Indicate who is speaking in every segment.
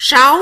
Speaker 1: 6.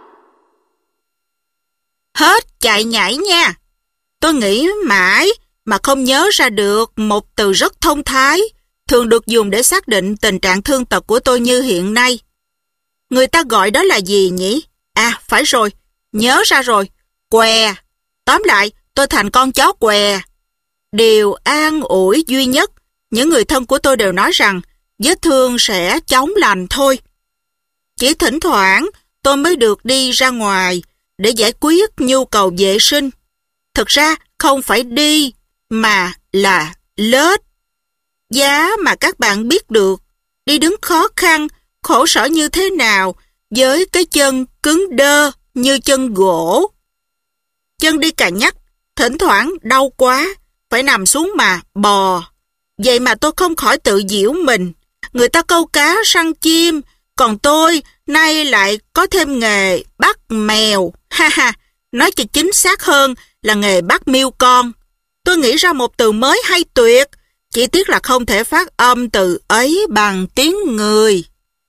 Speaker 1: Hết chạy nhảy nha. Tôi nghĩ mãi mà không nhớ ra được một từ rất thông thái, thường được dùng để xác định tình trạng thương tật của tôi như hiện nay. Người ta gọi đó là gì nhỉ? À, phải rồi, nhớ ra rồi, què. Tóm lại, tôi thành con chó què. Điều an ủi duy nhất, những người thân của tôi đều nói rằng vết thương sẽ chóng lành thôi. Chỉ thỉnh thoảng tôi mới được đi ra ngoài để giải quyết nhu cầu vệ sinh. Thực ra không phải đi mà là lết. Giá mà các bạn biết được, đi đứng khó khăn, khổ sở như thế nào với cái chân cứng đơ như chân gỗ. Chân đi cà nhắc, thỉnh thoảng đau quá, phải nằm xuống mà bò. Vậy mà tôi không khỏi tự giễu mình. Người ta câu cá săn chim, còn tôi nay lại có thêm nghề bắt mèo. Ha ha, nói cho chính xác hơn là nghề bắt miêu con. Tôi nghĩ ra một từ mới hay tuyệt, chỉ tiếc là không thể phát âm từ ấy bằng tiếng người.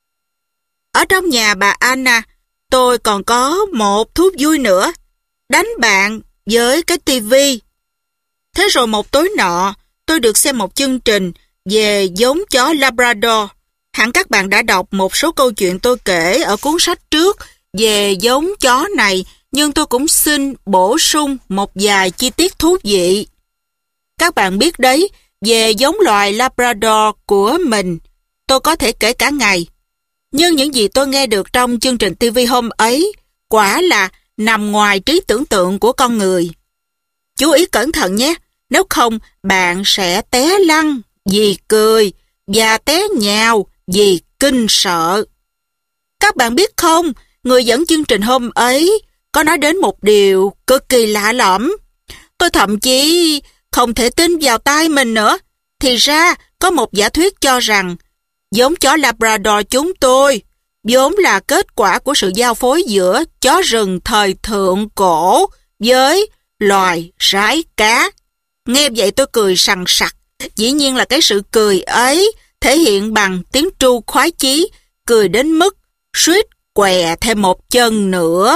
Speaker 1: Ở trong nhà bà Anna, tôi còn có một thú vui nữa, đánh bạn với cái tivi. Thế rồi một tối nọ, tôi được xem một chương trình về giống chó Labrador. Hẳn các bạn đã đọc một số câu chuyện tôi kể ở cuốn sách trước về giống chó này, nhưng tôi cũng xin bổ sung một vài chi tiết thú vị. Các bạn biết đấy, về giống loài Labrador của mình, tôi có thể kể cả ngày. Nhưng những gì tôi nghe được trong chương trình TV hôm ấy quả là nằm ngoài trí tưởng tượng của con người. Chú ý cẩn thận nhé, nếu không bạn sẽ té lăn vì cười và té nhào vì kinh sợ. Các bạn biết không, người dẫn chương trình hôm ấy có nói đến một điều cực kỳ lạ lẫm. Tôi thậm chí không thể tin vào tai mình nữa. Thì ra có một giả thuyết cho rằng giống chó Labrador chúng tôi vốn là kết quả của sự giao phối giữa chó rừng thời thượng cổ với loài rái cá. Nghe vậy tôi cười sằng sặc. Dĩ nhiên là cái sự cười ấy thể hiện bằng tiếng tru khoái chí, cười đến mức suýt què thêm một chân nữa.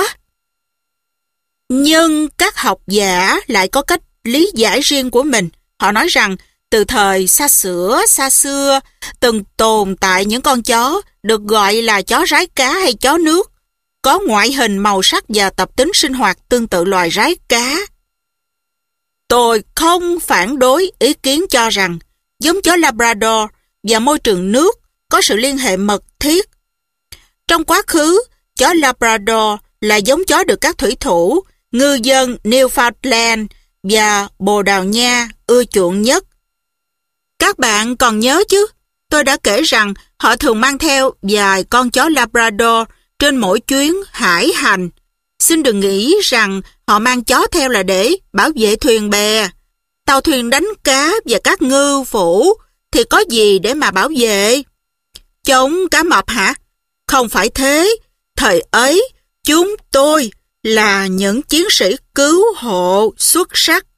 Speaker 1: Nhưng các học giả lại có cách lý giải riêng của mình. Họ nói rằng từ thời xa xưa từng tồn tại những con chó được gọi là chó rái cá hay chó nước, có ngoại hình, màu sắc và tập tính sinh hoạt tương tự loài rái cá. Tôi không phản đối ý kiến cho rằng giống chó Labrador và môi trường nước có sự liên hệ mật thiết. Trong quá khứ, chó Labrador là giống chó được các thủy thủ, ngư dân Newfoundland và Bồ Đào Nha ưa chuộng nhất. Các bạn còn nhớ chứ? Tôi đã kể rằng họ thường mang theo vài con chó Labrador trên mỗi chuyến hải hành. Xin đừng nghĩ rằng họ mang chó theo là để bảo vệ thuyền bè, tàu thuyền đánh cá và các ngư phủ thì có gì để mà bảo vệ? Chống cá mập hả? Không phải thế. Thời ấy, chúng tôi là những chiến sĩ cứu hộ xuất sắc.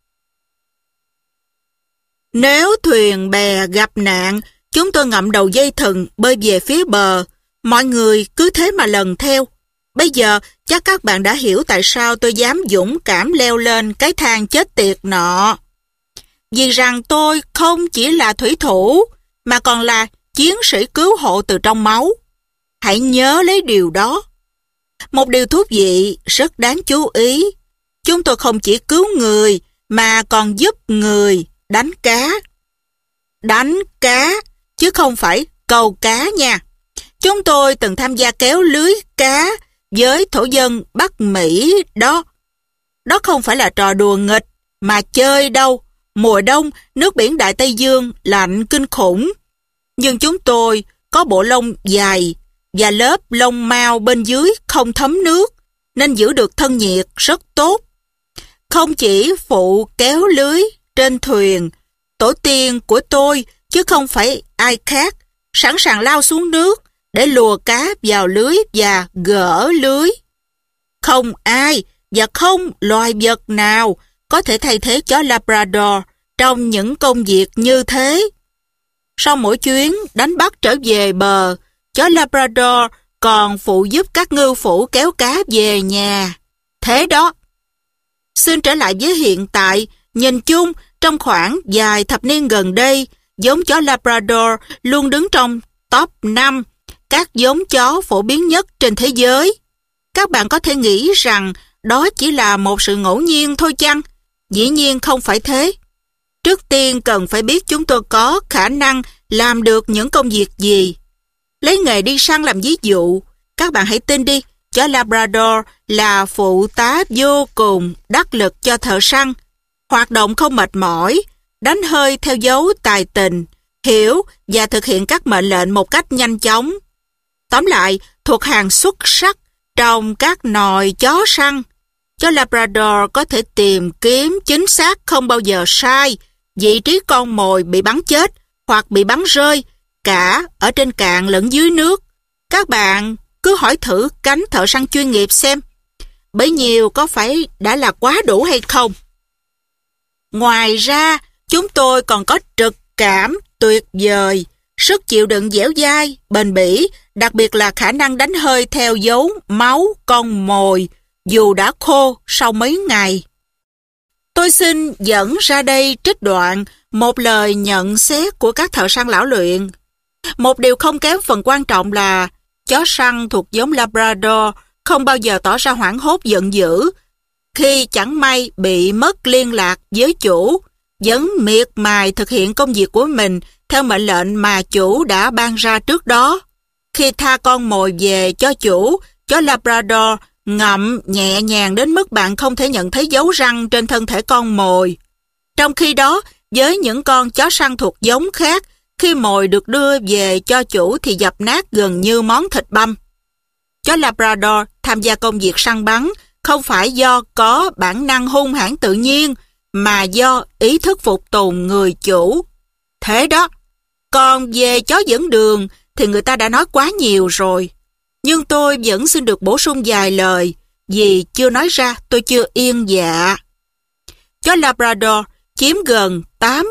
Speaker 1: Nếu thuyền bè gặp nạn, chúng tôi ngậm đầu dây thừng bơi về phía bờ. Mọi người cứ thế mà lần theo. Bây giờ chắc các bạn đã hiểu tại sao tôi dám dũng cảm leo lên cái thang chết tiệt nọ. Vì rằng tôi không chỉ là thủy thủ, mà còn là chiến sĩ cứu hộ từ trong máu. Hãy nhớ lấy điều đó. Một điều thú vị rất đáng chú ý. Chúng tôi không chỉ cứu người, mà còn giúp người đánh cá. Đánh cá, chứ không phải câu cá nha. Chúng tôi từng tham gia kéo lưới cá với thổ dân Bắc Mỹ đó. Đó không phải là trò đùa nghịch mà chơi đâu. Mùa đông, nước biển Đại Tây Dương lạnh kinh khủng. Nhưng chúng tôi có bộ lông dày và lớp lông mao bên dưới không thấm nước, nên giữ được thân nhiệt rất tốt. Không chỉ phụ kéo lưới trên thuyền, tổ tiên của tôi, chứ không phải ai khác, sẵn sàng lao xuống nước để lùa cá vào lưới và gỡ lưới. Không ai và không loài vật nào có thể thay thế chó Labrador trong những công việc như thế. Sau mỗi chuyến đánh bắt trở về bờ, chó Labrador còn phụ giúp các ngư phủ kéo cá về nhà. Thế đó. Xin trở lại với hiện tại, nhìn chung, trong khoảng vài thập niên gần đây, giống chó Labrador luôn đứng trong top 5 các giống chó phổ biến nhất trên thế giới. Các bạn có thể nghĩ rằng đó chỉ là một sự ngẫu nhiên thôi chăng? Dĩ nhiên không phải thế. Trước tiên cần phải biết chúng tôi có khả năng làm được những công việc gì. Lấy nghề đi săn làm ví dụ, các bạn hãy tin đi, chó Labrador là phụ tá vô cùng đắc lực cho thợ săn. Hoạt động không mệt mỏi, đánh hơi theo dấu tài tình, hiểu và thực hiện các mệnh lệnh một cách nhanh chóng. Tóm lại, thuộc hàng xuất sắc trong các nòi chó săn. Chó Labrador có thể tìm kiếm chính xác không bao giờ sai vị trí con mồi bị bắn chết hoặc bị bắn rơi, cả ở trên cạn lẫn dưới nước. Các bạn cứ hỏi thử cánh thợ săn chuyên nghiệp xem, bấy nhiêu có phải đã là quá đủ hay không? Ngoài ra, chúng tôi còn có trực cảm tuyệt vời, sức chịu đựng dẻo dai, bền bỉ, đặc biệt là khả năng đánh hơi theo dấu máu con mồi, dù đã khô sau mấy ngày. Tôi xin dẫn ra đây trích đoạn một lời nhận xét của các thợ săn lão luyện. Một điều không kém phần quan trọng là chó săn thuộc giống Labrador không bao giờ tỏ ra hoảng hốt giận dữ khi chẳng may bị mất liên lạc với chủ, vẫn miệt mài thực hiện công việc của mình theo mệnh lệnh mà chủ đã ban ra trước đó. Khi tha con mồi về cho chủ, chó Labrador ngậm nhẹ nhàng đến mức bạn không thể nhận thấy dấu răng trên thân thể con mồi. Trong khi đó, với những con chó săn thuộc giống khác, khi mồi được đưa về cho chủ thì dập nát gần như món thịt băm. Chó Labrador tham gia công việc săn bắn không phải do có bản năng hung hãn tự nhiên, mà do ý thức phục tùng người chủ. Thế đó, còn về chó dẫn đường thì người ta đã nói quá nhiều rồi. Nhưng tôi vẫn xin được bổ sung vài lời, vì chưa nói ra tôi chưa yên dạ. Chó Labrador chiếm gần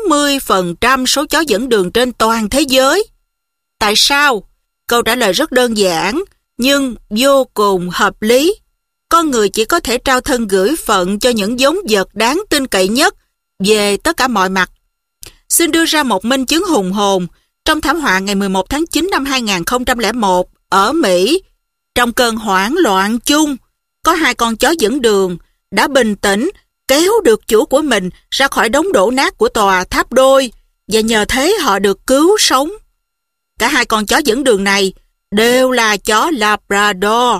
Speaker 1: 80% số chó dẫn đường trên toàn thế giới. Tại sao? Câu trả lời rất đơn giản, nhưng vô cùng hợp lý. Con người chỉ có thể trao thân gửi phận cho những giống vật đáng tin cậy nhất về tất cả mọi mặt. Xin đưa ra một minh chứng hùng hồn. Trong thảm họa ngày 11 tháng 9 năm 2001 ở Mỹ, trong cơn hoảng loạn chung, có 2 con chó dẫn đường đã bình tĩnh kéo được chủ của mình ra khỏi đống đổ nát của tòa tháp đôi, và nhờ thế họ được cứu sống. Cả 2 con chó dẫn đường này đều là chó Labrador.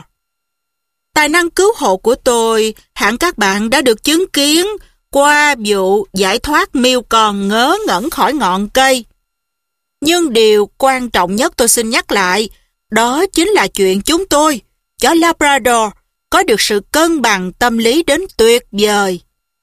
Speaker 1: Tài năng cứu hộ của tôi, hẳn các bạn đã được chứng kiến qua vụ giải thoát miêu con ngớ ngẩn khỏi ngọn cây. Nhưng điều quan trọng nhất tôi xin nhắc lại, đó chính là chuyện chúng tôi, chó Labrador, có được sự cân bằng tâm lý đến tuyệt vời.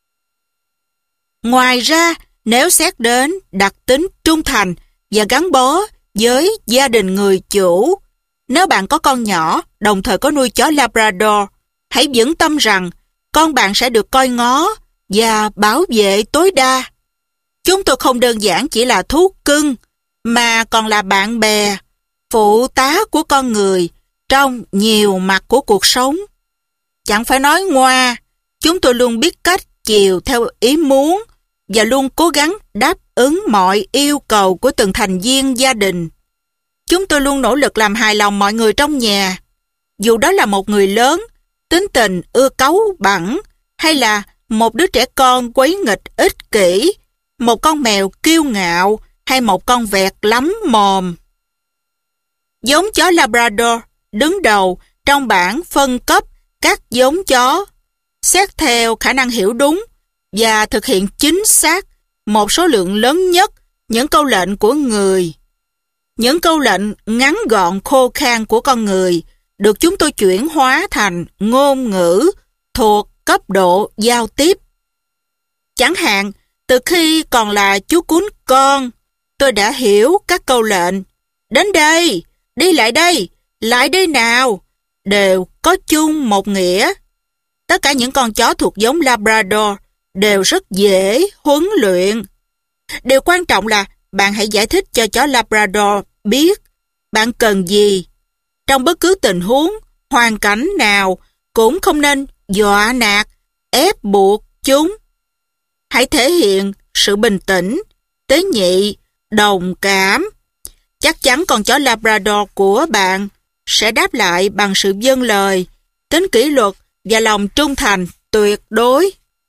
Speaker 1: Ngoài ra, nếu xét đến đặc tính trung thành và gắn bó với gia đình người chủ, nếu bạn có con nhỏ, đồng thời có nuôi chó Labrador, hãy vững tâm rằng con bạn sẽ được coi ngó và bảo vệ tối đa. Chúng tôi không đơn giản chỉ là thú cưng, mà còn là bạn bè, phụ tá của con người trong nhiều mặt của cuộc sống. Chẳng phải nói ngoa, chúng tôi luôn biết cách chiều theo ý muốn và luôn cố gắng đáp ứng mọi yêu cầu của từng thành viên gia đình. Chúng tôi luôn nỗ lực làm hài lòng mọi người trong nhà, dù đó là một người lớn, tính tình ưa cáu bẳn, hay là một đứa trẻ con quấy nghịch ích kỷ, một con mèo kiêu ngạo, hay một con vẹt lắm mồm. Giống chó Labrador đứng đầu trong bảng phân cấp các giống chó, xét theo khả năng hiểu đúng và thực hiện chính xác một số lượng lớn nhất những câu lệnh của người. Những câu lệnh ngắn gọn khô khan của con người được chúng tôi chuyển hóa thành ngôn ngữ thuộc cấp độ giao tiếp. Chẳng hạn, từ khi còn là chú cún con, tôi đã hiểu các câu lệnh đến đây, đi lại đây nào, đều có chung một nghĩa. Tất cả những con chó thuộc giống Labrador đều rất dễ huấn luyện. Điều quan trọng là bạn hãy giải thích cho chó Labrador biết bạn cần gì. Trong bất cứ tình huống, hoàn cảnh nào cũng không nên dọa nạt, ép buộc chúng. Hãy thể hiện sự bình tĩnh, tế nhị, đồng cảm. Chắc chắn con chó Labrador của bạn sẽ đáp lại bằng sự vâng lời, tính kỷ luật và lòng trung thành tuyệt đối.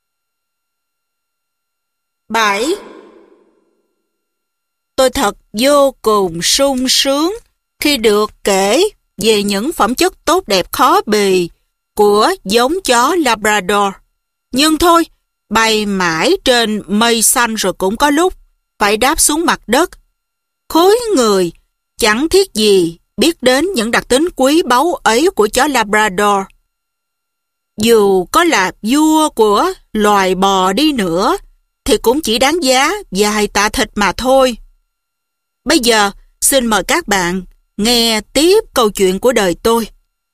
Speaker 1: 7. Tôi thật vô cùng sung sướng khi được kể về những phẩm chất tốt đẹp khó bì của giống chó Labrador. Nhưng thôi, bay mãi trên mây xanh rồi cũng có lúc phải đáp xuống mặt đất. Khối người chẳng thiết gì biết đến những đặc tính quý báu ấy của chó Labrador. Dù có là vua của loài bò đi nữa, thì cũng chỉ đáng giá vài tạ thịt mà thôi. Bây giờ, xin mời các bạn nghe tiếp câu chuyện của đời tôi.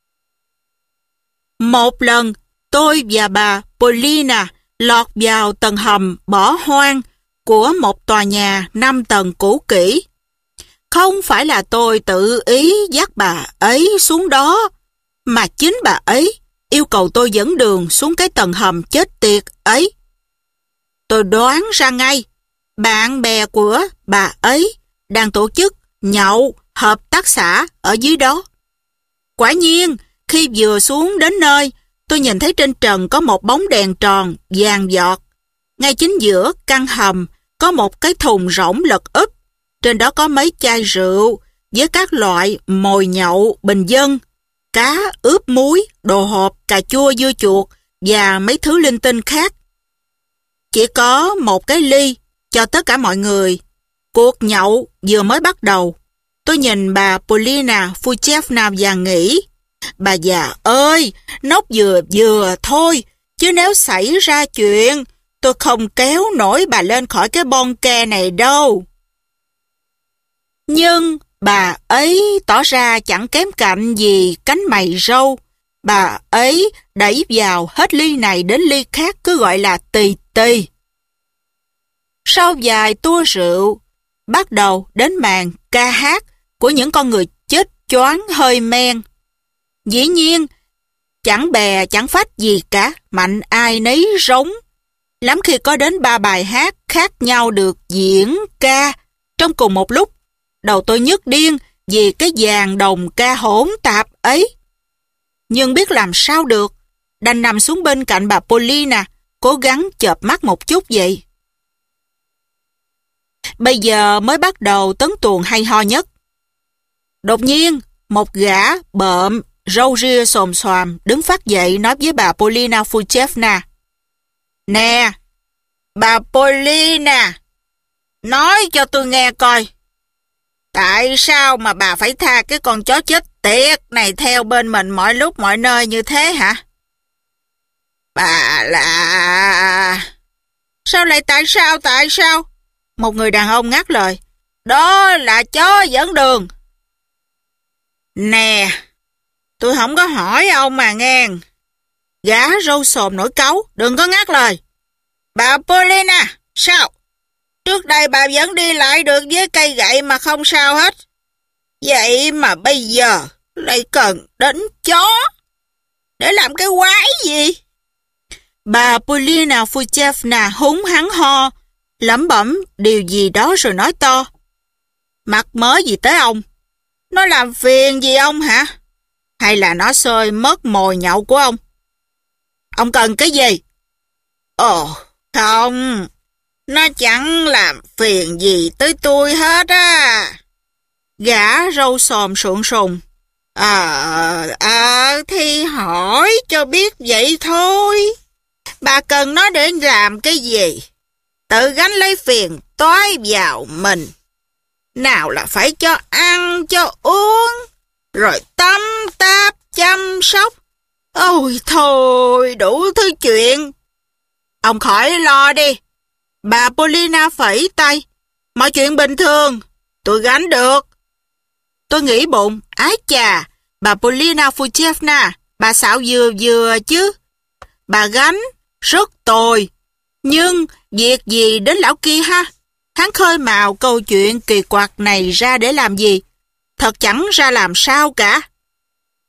Speaker 1: Một lần, tôi và bà Paulina lọt vào tầng hầm bỏ hoang của một tòa nhà 5 tầng cũ kỹ. Không phải là tôi tự ý dắt bà ấy xuống đó, mà chính bà ấy yêu cầu tôi dẫn đường xuống cái tầng hầm chết tiệt ấy. Tôi đoán ra ngay, bạn bè của bà ấy đang tổ chức nhậu hợp tác xã ở dưới đó. Quả nhiên, khi vừa xuống đến nơi, tôi nhìn thấy trên trần có một bóng đèn tròn vàng vọt. Ngay chính giữa căn hầm có một cái thùng rỗng lật úp. Trên đó có mấy chai rượu với các loại mồi nhậu bình dân, cá ướp muối, đồ hộp, cà chua, dưa chuột và mấy thứ linh tinh khác. Chỉ có một cái ly cho tất cả mọi người. Cuộc nhậu vừa mới bắt đầu. Tôi nhìn bà Paulina Fuchevna và nghĩ, bà già ơi, nốc vừa thôi, chứ nếu xảy ra chuyện, tôi không kéo nổi bà lên khỏi cái bon ke này đâu. Nhưng bà ấy tỏ ra chẳng kém cạnh gì cánh mày râu. Bà ấy đẩy vào hết ly này đến ly khác, cứ gọi là tì tì. Sau vài tua rượu, bắt đầu đến màn ca hát của những con người chết choáng hơi men. Dĩ nhiên, chẳng bè chẳng phách gì cả, mạnh ai nấy rống. Lắm khi có đến 3 bài hát khác nhau được diễn ca trong cùng một lúc. Đầu tôi nhức điên vì cái dàn đồng ca hỗn tạp ấy. Nhưng biết làm sao được, đành nằm xuống bên cạnh bà Paulina, cố gắng chợp mắt một chút vậy. Bây giờ mới bắt đầu tấn tuồng hay ho nhất. Đột nhiên, một gã bợm, râu ria xồm xoàm đứng phát dậy nói với bà Paulina Fuchevna. Nè, bà Paulina, nói cho tôi nghe coi. Tại sao mà bà phải tha cái con chó chết tiệt này theo bên mình mọi lúc mọi nơi như thế hả? Bà là... Sao lại tại sao? Một người đàn ông ngắt lời. Đó là chó dẫn đường. Nè, tôi không có hỏi ông mà nghe. Gã râu xồm nổi cáu, đừng có ngắt lời. Bà Paulina, sao? Trước đây bà vẫn đi lại được với cây gậy mà không sao hết. Vậy mà bây giờ lại cần đến chó. Để làm cái quái gì? Bà Paulina Fuchevna húng hắn ho, lẩm bẩm điều gì đó rồi nói to. Mắc mớ gì tới ông? Nó làm phiền gì ông hả? Hay là nó xơi mất mồi nhậu của ông? Ông cần cái gì? Ồ, không. Nó chẳng làm phiền gì tới tôi hết á. Gã râu xồm sụn sùng. Thì hỏi cho biết vậy thôi. Bà cần nó để làm cái gì? Tự gánh lấy phiền toái vào mình. Nào là phải cho ăn, cho uống, rồi tắm táp, chăm sóc. Ôi thôi, đủ thứ chuyện. Ông khỏi lo đi. Bà Paulina phẩy tay. Mọi chuyện bình thường, tôi gánh được. Tôi nghĩ bụng, ái chà, bà Paulina Fuchevna, bà xạo vừa chứ. Bà gánh, rất tồi. Nhưng việc gì đến lão kia ha? Hắn khơi mào câu chuyện kỳ quặc này ra để làm gì? Thật chẳng ra làm sao cả.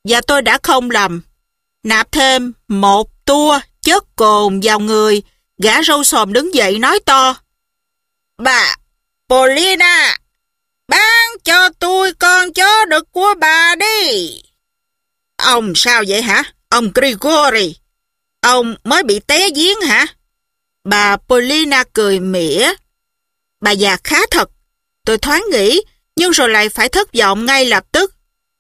Speaker 1: Và tôi đã không lầm. Nạp thêm một tua chất cồn vào người, gã râu xồm đứng dậy nói to. Bà Paulina, bán cho tôi con chó đực của bà đi. Ông sao vậy hả? Ông Grigori, ông mới bị té giếng hả? Bà Paulina cười mỉa. Bà già khá thật. Tôi thoáng nghĩ, nhưng rồi lại phải thất vọng ngay lập tức.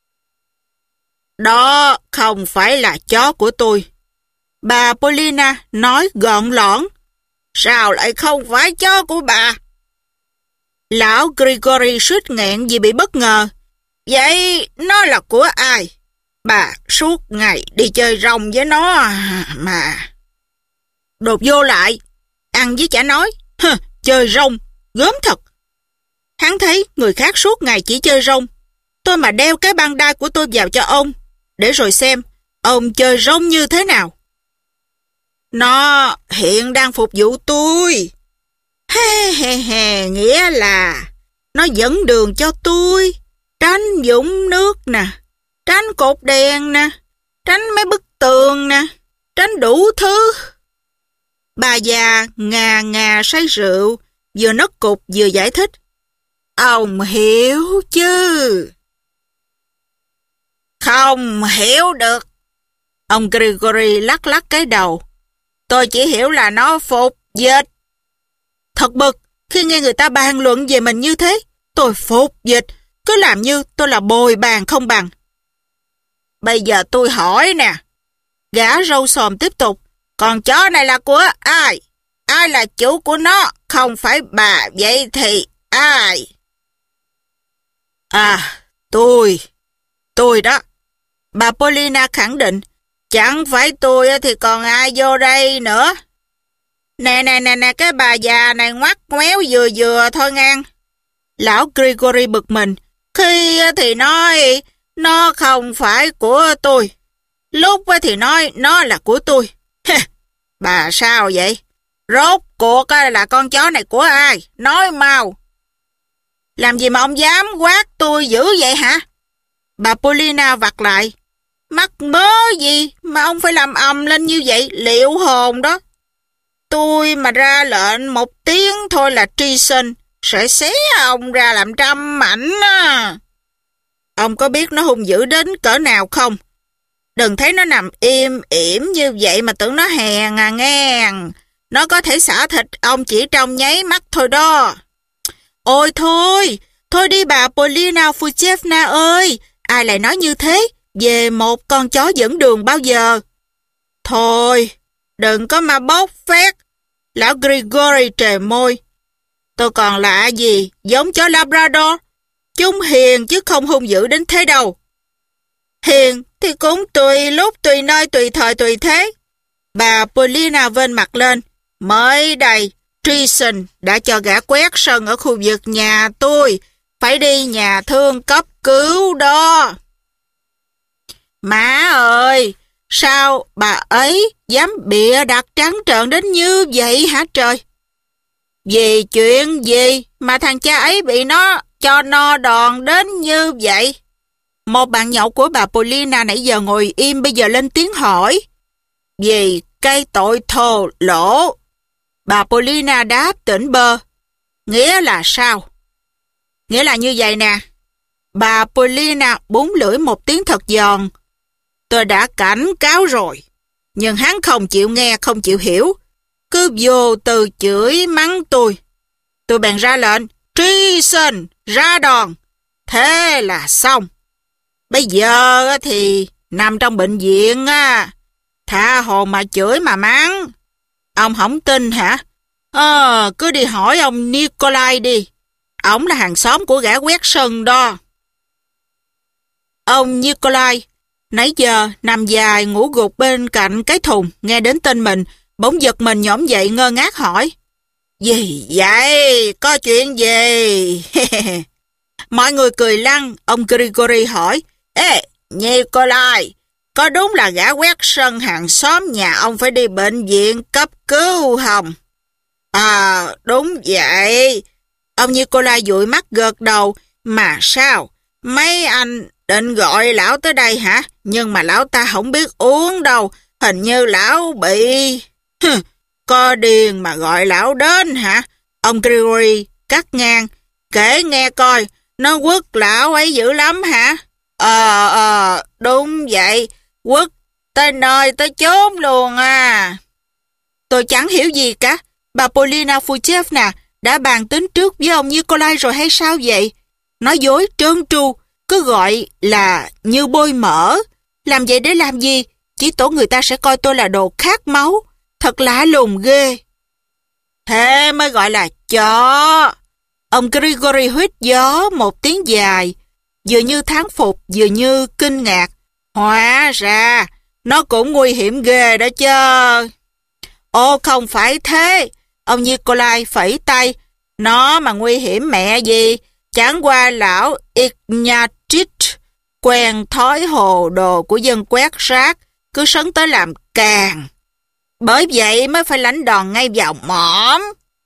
Speaker 1: Đó không phải là chó của tôi. Bà Paulina nói gọn lõn. Sao lại không phải chó của bà? Lão Grigori suýt nghẹn vì bị bất ngờ. Vậy nó là của ai? Bà suốt ngày đi chơi rong với nó mà. Đột vô lại, ăn với chả nói. Chơi rong, gớm thật. Hắn thấy người khác suốt ngày chỉ chơi rong. Tôi mà đeo cái băng đai của tôi vào cho ông, để rồi xem ông chơi rong như thế nào. Nó hiện đang phục vụ tôi. Nghĩa là nó dẫn đường cho tôi, tránh vũng nước nè, tránh cột đèn nè, tránh mấy bức tường nè, tránh đủ thứ. Bà già ngà ngà say rượu, vừa nấc cục vừa giải thích. Ông hiểu chứ? Không hiểu được. Ông Grigori lắc lắc cái đầu. Tôi chỉ hiểu là nó phục dịch. Thật bực khi nghe người ta bàn luận về mình như thế. Tôi phục dịch, cứ làm như tôi là bồi bàn không bằng. Bây giờ tôi hỏi nè. Gã râu xồm tiếp tục. Con chó này là của ai? Ai là chủ của nó? Không phải bà, vậy thì ai? À, tôi đó. Bà Paulina khẳng định. Chẳng phải tôi thì còn ai vô đây nữa. Nè, cái bà già này ngoắt ngoéo vừa thôi ngang. Lão Grigori bực mình. Khi thì nói nó không phải của tôi. Lúc thì nói nó là của tôi. Bà sao vậy? Rốt cuộc là con chó này của ai? Nói mau. Làm gì mà ông dám quát tôi dữ vậy hả? Bà Paulina vặt lại. Mắc mớ gì mà ông phải làm ầm lên như vậy, liệu hồn đó. Tôi mà ra lệnh một tiếng thôi là treason, sẽ xé ông ra làm trăm mảnh á. Ông có biết nó hung dữ đến cỡ nào không? Đừng thấy nó nằm im ỉm như vậy mà tưởng nó hèn à nghe. Nó có thể xả thịt ông chỉ trong nháy mắt thôi đó. Ôi thôi đi bà Paulina Fujevna ơi, ai lại nói như thế về một con chó dẫn đường bao giờ? Thôi, đừng có mà bốc phét. Lão Grigori trề môi. Tôi còn lạ gì, giống chó Labrador. Chúng hiền chứ không hung dữ đến thế đâu. Hiền thì cũng tùy lúc, tùy nơi, tùy thời, tùy thế. Bà Paulina vênh mặt lên. Mới đây, treason đã cho gã quét sân ở khu vực nhà tôi. Phải đi nhà thương cấp cứu đó. Má ơi, sao bà ấy dám bịa đặt trắng trợn đến như vậy hả trời? Vì chuyện gì mà thằng cha ấy bị nó cho no đòn đến như vậy? Một bạn nhậu của bà Paulina nãy giờ ngồi im bây giờ lên tiếng hỏi. Vì cái tội thô lỗ. Bà Paulina đáp tỉnh bơ. Nghĩa là sao? Nghĩa là như vậy nè. Bà Paulina búng lưỡi một tiếng thật giòn. Tôi đã cảnh cáo rồi. Nhưng hắn không chịu nghe, không chịu hiểu. Cứ vô từ chửi mắng tôi. Tôi bèn ra lệnh. Treason, ra đòn. Thế là xong. Bây giờ thì nằm trong bệnh viện á. Tha hồ mà chửi mà mắng. Ông không tin hả? Cứ đi hỏi ông Nikolai đi. Ông là hàng xóm của gã quét sân đó. Ông Nikolai nãy giờ nằm dài ngủ gục bên cạnh cái thùng, nghe đến tên mình, bỗng giật mình nhổm dậy ngơ ngác hỏi. Gì vậy? Có chuyện gì? Mọi người cười lăn, ông Grigori hỏi. Ê, Nikolai, có đúng là gã quét sân hàng xóm nhà ông phải đi bệnh viện cấp cứu không? À, đúng vậy. Ông Nikolai dụi mắt gật đầu. Mà sao? Mấy anh định gọi lão tới đây hả? nhưng mà lão ta không biết uống đâu. Hình như lão bị... Có điên mà gọi lão đến hả? Ông Gregory cắt ngang. Kể nghe coi, nó quất lão ấy dữ lắm hả? Đúng vậy. Quất tới nơi tới chốn luôn à. Tôi chẳng hiểu gì cả. Bà Polina Fuchevna đã bàn tính trước với ông Nikolai rồi hay sao vậy? Nói dối trơn tru, cứ gọi là như bôi mỡ. Làm vậy để làm gì? Chỉ tổ người ta sẽ coi tôi là đồ khát máu. Thật lạ lùng ghê. Thế mới gọi là chó. Ông Grigory huýt gió một tiếng dài, vừa như thán phục, vừa như kinh ngạc. Hóa ra, nó cũng nguy hiểm ghê đó chứ. Ồ, không phải thế. Ông Nikolai phẩy tay. Nó mà nguy hiểm mẹ gì. Chẳng qua lão Ignatich quen thói hồ đồ của dân quét rác, cứ sấn tới làm càng. Bởi vậy mới phải lãnh đòn ngay vào mõm.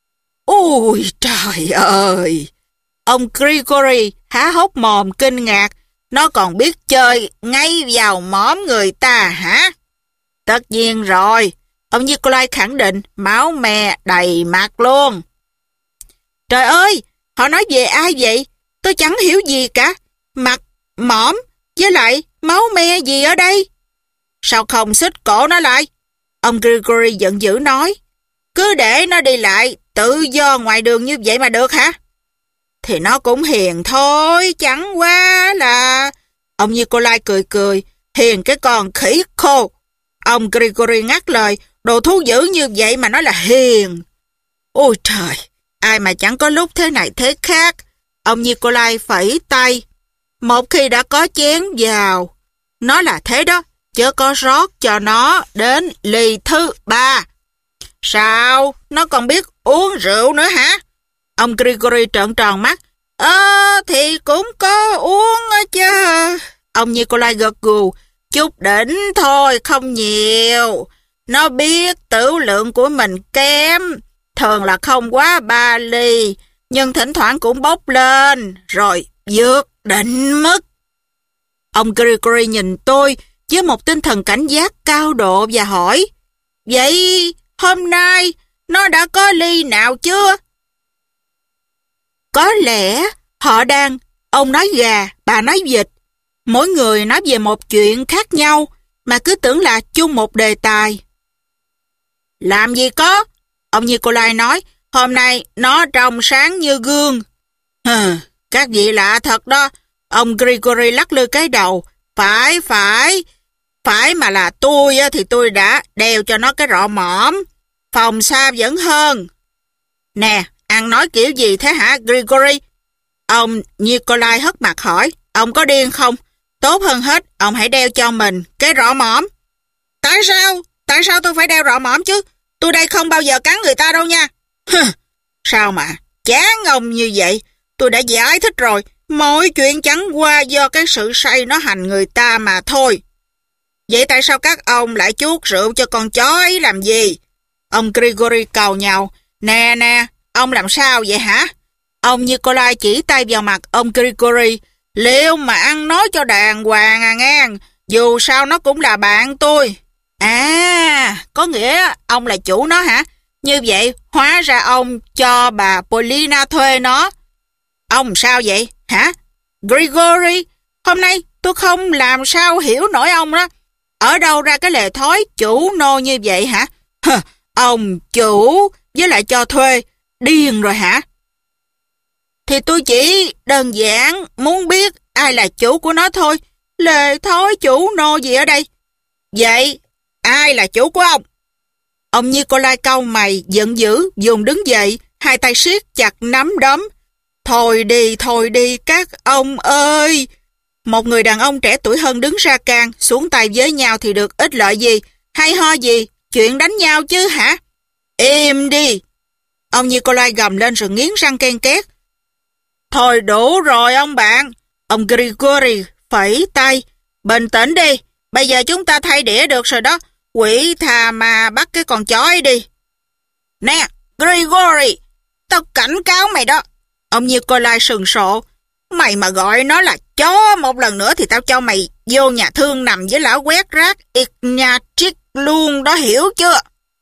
Speaker 1: Ôi trời ơi! Ông Grigory há hốc mồm kinh ngạc. Nó còn biết chơi ngay vào mõm người ta hả? Tất nhiên rồi. Ông Nikolai khẳng định, máu me đầy mặt luôn. Trời ơi! Họ nói về ai vậy? Tôi chẳng hiểu gì cả. Mặt, mõm, với lại máu me gì ở đây? Sao không xích cổ nó lại? Ông Grigory giận dữ nói. Cứ để nó đi lại tự do ngoài đường như vậy mà được hả? Thì nó cũng hiền thôi, chẳng qua là... Ông Nikolai cười cười. Hiền cái con khỉ khô. Ông Grigory ngắt lời. Đồ thú dữ như vậy mà nói là hiền. Ôi trời, ai mà chẳng có lúc thế này thế khác. Ông Nikolai phẩy tay. Một khi đã có chén vào, nó là thế đó, chớ có rót cho nó đến ly thứ 3. Sao? Nó còn biết uống rượu nữa hả? Ông Grigory trợn tròn mắt. Thì cũng có uống chứ. Ông Nikolai gật gù. Chút đỉnh thôi, không nhiều. Nó biết tửu lượng của mình kém, thường là không quá 3 ly, nhưng thỉnh thoảng cũng bốc lên, rồi vượt định mức. Ông Grigory nhìn tôi với một tinh thần cảnh giác cao độ và hỏi, vậy hôm nay nó đã có ly nào chưa? Có lẽ họ đang, ông nói gà, bà nói vịt. Mỗi người nói về một chuyện khác nhau mà cứ tưởng là chung một đề tài. Làm gì có? Ông Nikolai nói, hôm nay nó trong sáng như gương. Các vị lạ thật đó. Ông Grigory lắc lư cái đầu. Phải mà là tôi thì tôi đã đeo cho nó cái rọ mõm. Phòng xa vẫn hơn. Nè, ăn nói kiểu gì thế hả Grigory? Ông Nikolai hất mặt hỏi, ông có điên không? Tốt hơn hết, ông hãy đeo cho mình cái rọ mõm. Tại sao? Tại sao tôi phải đeo rọ mõm chứ? Tôi đây không bao giờ cắn người ta đâu nha. Sao mà chán ông như vậy? Tôi đã giải thích rồi. Mọi chuyện chẳng qua do cái sự say nó hành người ta mà thôi. Vậy tại sao các ông lại chuốt rượu cho con chó ấy làm gì? Ông Grigory càu nhàu. Nè, ông làm sao vậy hả? Ông Nikolai chỉ tay vào mặt ông Grigory. Liệu mà ăn nói cho đàng hoàng à ngang. Dù sao nó cũng là bạn tôi. À, có nghĩa ông là chủ nó hả? Như vậy, hóa ra ông cho bà Polina thuê nó. Ông sao vậy, hả? Grigory, hôm nay tôi không làm sao hiểu nổi ông đó. Ở đâu ra cái lề thói chủ nô như vậy hả? Ông chủ với lại cho thuê, điên rồi hả? Thì tôi chỉ đơn giản muốn biết ai là chủ của nó thôi. Lề thói chủ nô gì ở đây? Vậy, ai là chủ của ông? Ông Nikolai cau mày, giận dữ, dùng đứng dậy, hai tay siết chặt nắm đấm. Thôi đi các ông ơi! Một người đàn ông trẻ tuổi hơn đứng ra can, xuống tay với nhau thì được ích lợi gì? Hay ho gì? Chuyện đánh nhau chứ hả? Im đi! Ông Nikolai gầm lên rồi nghiến răng ken két. Thôi đủ rồi ông bạn! Ông Grigory phẩy tay. Bình tĩnh đi! Bây giờ chúng ta thay đĩa được rồi đó. Quỷ thà mà bắt cái con chó ấy đi. Nè, Grigory! Tao cảnh cáo mày đó! Ông Nikolai sừng sộ. Mày mà gọi nó là chó một lần nữa thì tao cho mày vô nhà thương nằm với lão quét rác Ignatius luôn đó, hiểu chưa?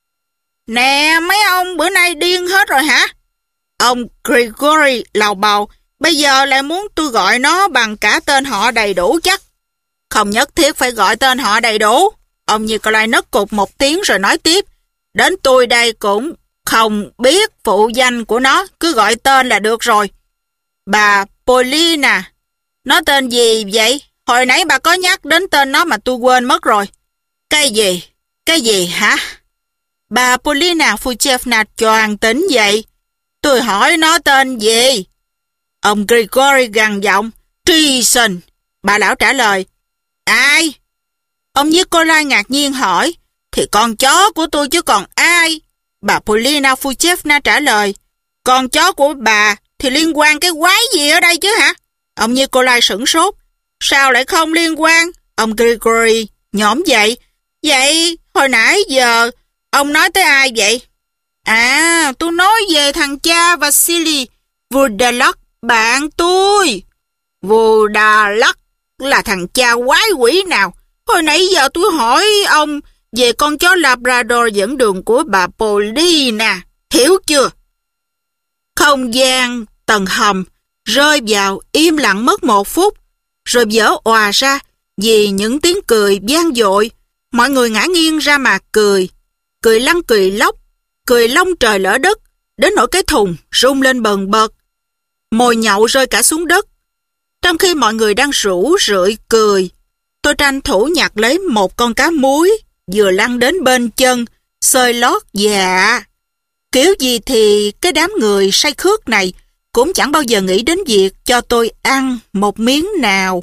Speaker 1: Nè mấy ông, bữa nay điên hết rồi hả? Ông Gregory lầu bầu, bây giờ lại muốn tôi gọi nó bằng cả tên họ đầy đủ chắc. Không nhất thiết phải gọi tên họ đầy đủ. Ông Nikolai nấc cục một tiếng rồi nói tiếp. Đến tôi đây cũng không biết phụ danh của nó, cứ gọi tên là được rồi. Bà Polina, nó tên gì vậy? Hồi nãy bà có nhắc đến tên nó mà tôi quên mất rồi. Cái gì? Cái gì hả? Bà Polina Fuchevna choàng tỉnh dậy. Tôi hỏi nó tên gì? Ông Grigory gằn giọng. Treason. Bà lão trả lời. Ai? Ông Nikolai ngạc nhiên hỏi. Thì con chó của tôi chứ còn ai? Bà Polina Fuchevna trả lời. Con chó của bà thì liên quan cái quái gì ở đây chứ hả? Ông Nikolai sửng sốt. Sao lại không liên quan? Ông Grigory nhổm dậy. Vậy hồi nãy giờ ông nói tới ai vậy? À, tôi nói về thằng cha Vasily Vudalak, bạn tôi. Vudalak là thằng cha quái quỷ nào? Hồi nãy giờ tôi hỏi ông về con chó Labrador dẫn đường của bà Polina, hiểu chưa? Không gian tầng hầm rơi vào im lặng mất 1 phút, rồi vỡ òa ra vì những tiếng cười vang dội. Mọi người ngã nghiêng ra mà cười, cười lăn cười lóc, cười lông trời lỡ đất, đến nỗi cái thùng rung lên bần bật. Mồi nhậu rơi cả xuống đất. Trong khi mọi người đang rủ rượi cười, tôi tranh thủ nhặt lấy một con cá muối vừa lăn đến bên chân, xơi lót dạ. Kiểu gì thì cái đám người say khước này cũng chẳng bao giờ nghĩ đến việc cho tôi ăn một miếng nào.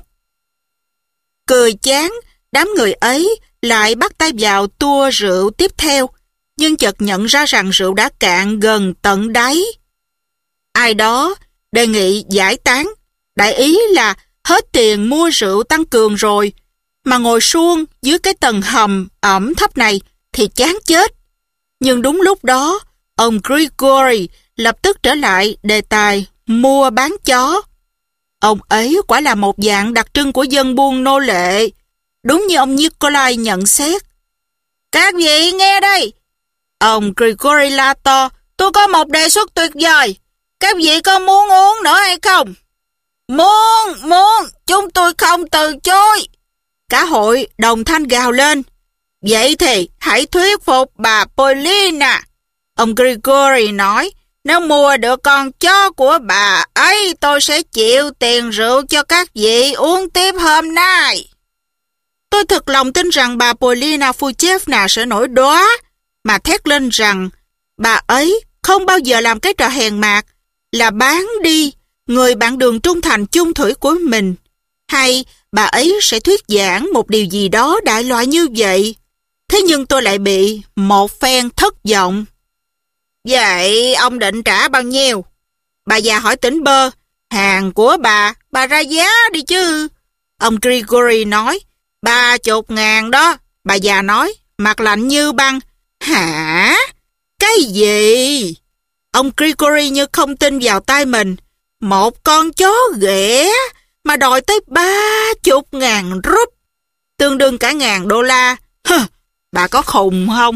Speaker 1: Cười chán, đám người ấy lại bắt tay vào tour rượu tiếp theo, nhưng chợt nhận ra rằng rượu đã cạn gần tận đáy. Ai đó đề nghị giải tán, đại ý là hết tiền mua rượu tăng cường rồi, mà ngồi suông dưới cái tầng hầm ẩm thấp này thì chán chết. Nhưng đúng lúc đó, ông Grigory lập tức trở lại đề tài mua bán chó. Ông ấy quả là một dạng đặc trưng của dân buôn nô lệ, đúng như ông Nikolai nhận xét. Các vị nghe đây! Ông Grigory la to, tôi có một đề xuất tuyệt vời. Các vị có muốn uống nữa hay không? Muốn, chúng tôi không từ chối. Cả hội đồng thanh gào lên. Vậy thì hãy thuyết phục bà Polina. Ông Grigory nói, nếu mua được con chó của bà ấy, tôi sẽ chịu tiền rượu cho các vị uống tiếp hôm nay. Tôi thực lòng tin rằng bà Polina Fuchevna sẽ nổi đoá, mà thét lên rằng bà ấy không bao giờ làm cái trò hèn mạt là bán đi người bạn đường trung thành chung thủy của mình. Hay bà ấy sẽ thuyết giảng một điều gì đó đại loại như vậy. Thế nhưng tôi lại bị một phen thất vọng. Vậy ông định trả bao nhiêu? Bà già hỏi tỉnh bơ. Hàng của bà ra giá đi chứ. Ông Grigory nói, 30.000 đó. Bà già nói, mặt lạnh như băng. Hả? Cái gì? Ông Grigory như không tin vào tai mình. Một con chó ghẻ mà đòi tới 30.000 rúp, tương đương cả $1,000. Bà có khùng không?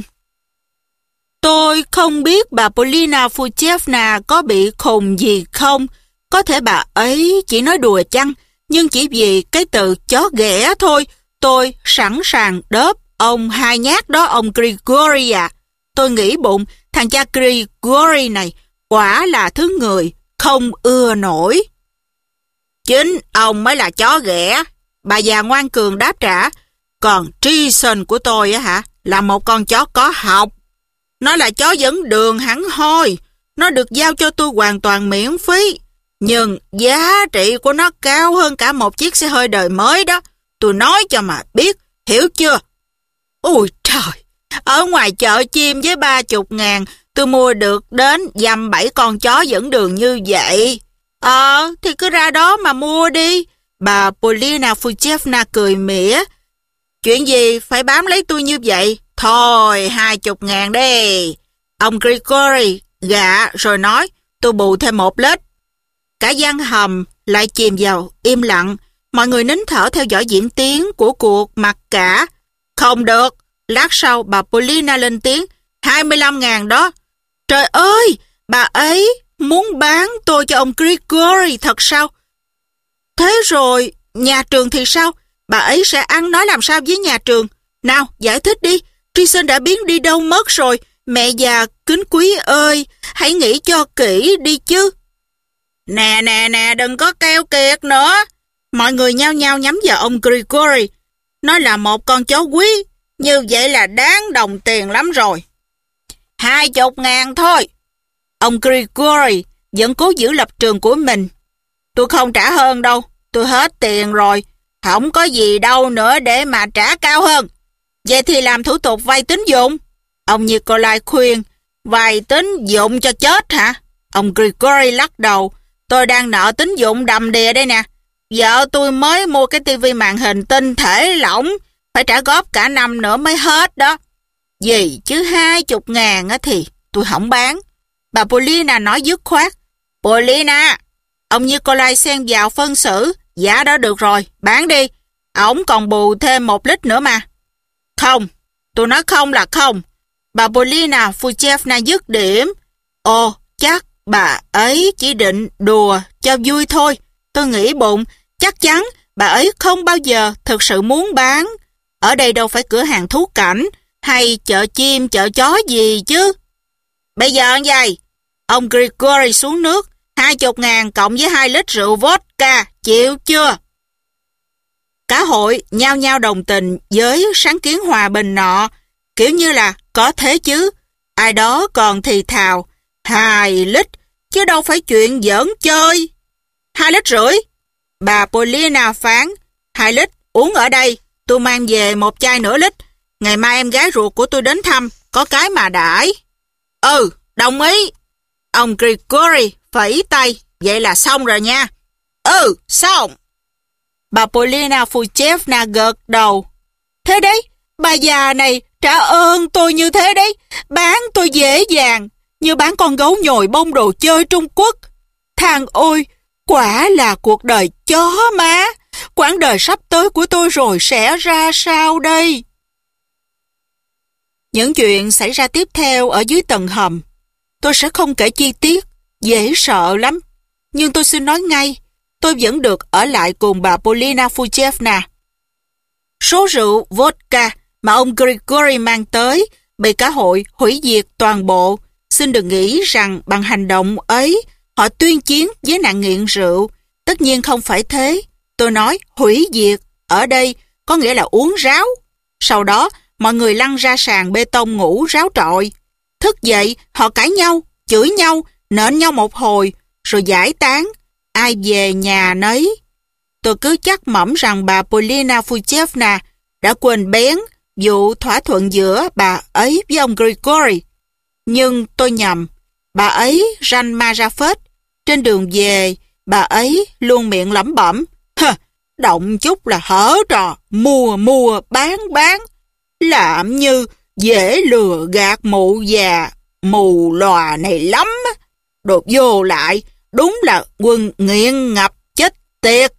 Speaker 1: Tôi không biết bà Polina Fuchevna có bị khùng gì không. Có thể bà ấy chỉ nói đùa chăng, nhưng chỉ vì cái từ chó ghẻ thôi, tôi sẵn sàng đớp ông 2 nhát đó ông Grigory à. Tôi nghĩ bụng, thằng cha Grigory này quả là thứ người không ưa nổi. Chính ông mới là chó ghẻ. Bà già ngoan cường đáp trả. Còn Treason của tôi á hả, là một con chó có học. Nó là chó dẫn đường hẳn hoi. Nó được giao cho tôi hoàn toàn miễn phí. Nhưng giá trị của nó cao hơn cả một chiếc xe hơi đời mới đó. Tôi nói cho mà biết, hiểu chưa? Ôi trời, ở ngoài chợ chim với 30.000, tôi mua được đến dăm 7 con chó dẫn đường như vậy. Thì cứ ra đó mà mua đi. Bà Polina Fuchevna cười mỉa. Chuyện gì phải bám lấy tôi như vậy? Thôi, 20.000 đi. Ông Grigory gạ rồi nói, tôi bù thêm 1 lít. Cả gian hầm lại chìm vào im lặng. Mọi người nín thở theo dõi diễn tiến của cuộc mặc cả. Không được. Lát sau bà Paulina lên tiếng. 25.000 đó. Trời ơi, bà ấy muốn bán tôi cho ông Gregory thật sao? Thế rồi, nhà trường thì sao? Bà ấy sẽ ăn nói làm sao với nhà trường? Nào, giải thích đi. Treason đã biến đi đâu mất rồi? Mẹ già kính quý ơi, hãy nghĩ cho kỹ đi chứ. Nè, đừng có keo kiệt nữa. Mọi người nhao nhao nhắm vào ông Gregory. Nó là một con chó quý, như vậy là đáng đồng tiền lắm rồi. 20.000 thôi. Ông Gregory vẫn cố giữ lập trường của mình. Tôi không trả hơn đâu, tôi hết tiền rồi. Không có gì đâu nữa để mà trả cao hơn. Vậy thì làm thủ tục vay tín dụng. Ông Nikolai khuyên. Vay tín dụng cho chết hả? Ông Gregory lắc đầu. Tôi đang nợ tín dụng đầm đìa đây nè. Vợ tôi mới mua cái tivi màn hình tinh thể lỏng, phải trả góp cả năm nữa mới hết đó. Gì chứ 20.000 thì tôi không bán. Bà Paulina nói dứt khoát. Paulina, ông Nikolai xen vào phân xử. Giá đó được rồi, bán đi. Ổng còn bù thêm 1 lít nữa mà. Không, tôi nói không là không. Bà Paulina Fuchevna dứt điểm. Ồ, chắc bà ấy chỉ định đùa cho vui thôi. Tôi nghĩ bụng, chắc chắn bà ấy không bao giờ thực sự muốn bán. Ở đây đâu phải cửa hàng thú cảnh hay chợ chim, chợ chó gì chứ. Bây giờ vậy, ông Gregory xuống nước, 20.000 cộng với 2 lít rượu vodka, chịu chưa? Cả hội nhao nhao đồng tình với sáng kiến hòa bình nọ, kiểu như là có thế chứ. Ai đó còn thì thào, 2 lít, chứ đâu phải chuyện giỡn chơi. 2,5 lít. Bà Paulina phán, 2 lít, uống ở đây, tôi mang về 1 chai nửa lít. Ngày mai em gái ruột của tôi đến thăm, có cái mà đãi. Ừ, đồng ý. Ông Gregory phẩy tay, vậy là xong rồi nha. Ừ, xong. Bà Paulina Fuchevna gật đầu. Thế đấy, bà già này trả ơn tôi như thế đấy, bán tôi dễ dàng, như bán con gấu nhồi bông đồ chơi Trung Quốc. Thằng ôi, quả là cuộc đời chó má, quãng đời sắp tới của tôi rồi sẽ ra sao đây? Những chuyện xảy ra tiếp theo ở dưới tầng hầm, tôi sẽ không kể chi tiết, dễ sợ lắm. Nhưng tôi xin nói ngay, tôi vẫn được ở lại cùng bà Paulina Fuchevna. Số rượu vodka mà ông Gregory mang tới bị cả hội hủy diệt toàn bộ. Xin đừng nghĩ rằng bằng hành động ấy họ tuyên chiến với nạn nghiện rượu. Tất nhiên không phải thế. Tôi nói hủy diệt ở đây có nghĩa là uống ráo. Sau đó mọi người lăn ra sàn bê tông ngủ ráo trọi. Thức dậy họ cãi nhau, chửi nhau, nện nhau một hồi rồi giải tán. Ai về nhà nấy. Tôi cứ chắc mẩm rằng bà Paulina Fuchevna đã quên bén vụ thỏa thuận giữa bà ấy với ông Gregory. Nhưng tôi nhầm. Bà ấy ranh ma ra phết. Trên đường về, bà ấy luôn miệng lẩm bẩm. Động chút là hở trò, mua, bán. Làm như dễ lừa gạt mụ già, mù lòa này lắm. Đột vô lại, đúng là quân nghiện ngập chết tiệt.